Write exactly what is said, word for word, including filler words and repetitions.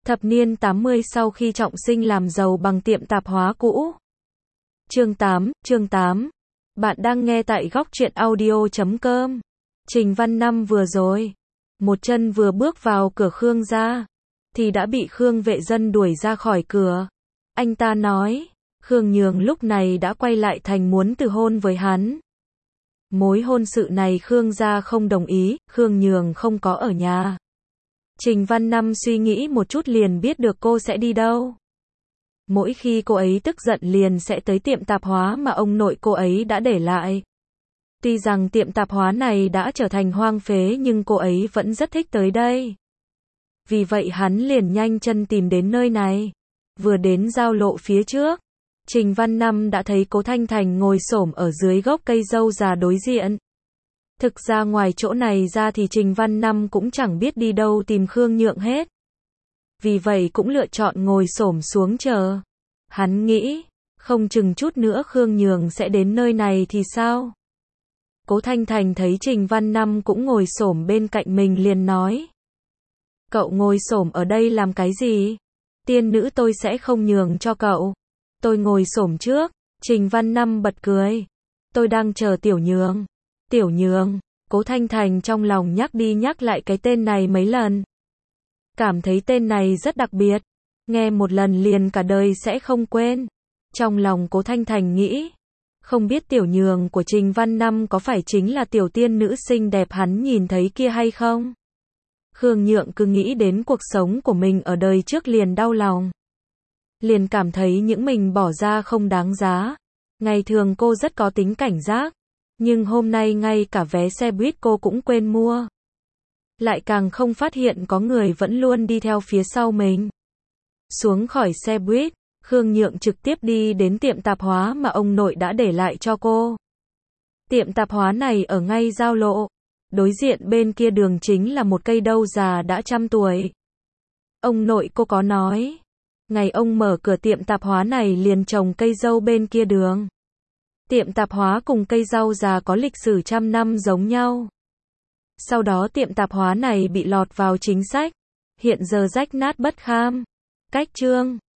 Thập niên tám mươi sau khi trọng sinh làm giàu bằng tiệm tạp hóa cũ. Chương tám, chương tám. Bạn đang nghe tại góc truyện audio chấm com. Trình Văn Năm vừa rồi, một chân vừa bước vào cửa Khương gia, thì đã bị Khương vệ dân đuổi ra khỏi cửa. Anh ta nói, Khương Nhường lúc này đã quay lại thành muốn từ hôn với hắn. Mối hôn sự này Khương gia không đồng ý, Khương Nhường không có ở nhà. Trình Văn Năm suy nghĩ một chút liền biết được cô sẽ đi đâu. Mỗi khi cô ấy tức giận liền sẽ tới tiệm tạp hóa mà ông nội cô ấy đã để lại. Tuy rằng tiệm tạp hóa này đã trở thành hoang phế nhưng cô ấy vẫn rất thích tới đây. Vì vậy hắn liền nhanh chân tìm đến nơi này. Vừa đến giao lộ phía trước, Trình Văn Năm đã thấy Cố Thanh Thành ngồi xổm ở dưới gốc cây dâu già đối diện. Thực ra ngoài chỗ này ra thì Trình Văn Năm cũng chẳng biết đi đâu tìm Khương Nhượng hết. Vì vậy cũng lựa chọn ngồi xổm xuống chờ. Hắn nghĩ, không chừng chút nữa Khương Nhường sẽ đến nơi này thì sao? Cố Thanh Thành thấy Trình Văn Năm cũng ngồi xổm bên cạnh mình liền nói. Cậu ngồi xổm ở đây làm cái gì? Tiên nữ tôi sẽ không nhường cho cậu. Tôi ngồi xổm trước. Trình Văn Năm bật cười. Tôi đang chờ Tiểu Nhường. Tiểu Nhường. Cố Thanh Thành trong lòng nhắc đi nhắc lại cái tên này mấy lần. Cảm thấy tên này rất đặc biệt. Nghe một lần liền cả đời sẽ không quên. Trong lòng Cố Thanh Thành nghĩ. Không biết Tiểu Nhường của Trình Văn Năm có phải chính là tiểu tiên nữ xinh đẹp hắn nhìn thấy kia hay không? Khương Nhượng cứ nghĩ đến cuộc sống của mình ở đời trước liền đau lòng. Liền cảm thấy những mình bỏ ra không đáng giá. Ngày thường cô rất có tính cảnh giác. Nhưng hôm nay ngay cả vé xe buýt cô cũng quên mua. Lại càng không phát hiện có người vẫn luôn đi theo phía sau mình. Xuống khỏi xe buýt, Khương Nhượng trực tiếp đi đến tiệm tạp hóa mà ông nội đã để lại cho cô. Tiệm tạp hóa này ở ngay giao lộ. Đối diện bên kia đường chính là một cây đâu già đã trăm tuổi. Ông nội cô có nói, ngày ông mở cửa tiệm tạp hóa này liền trồng cây dâu bên kia đường. Tiệm tạp hóa cùng cây rau già có lịch sử trăm năm giống nhau. Sau đó tiệm tạp hóa này bị lọt vào chính sách, hiện giờ rách nát bất kham. Cách chương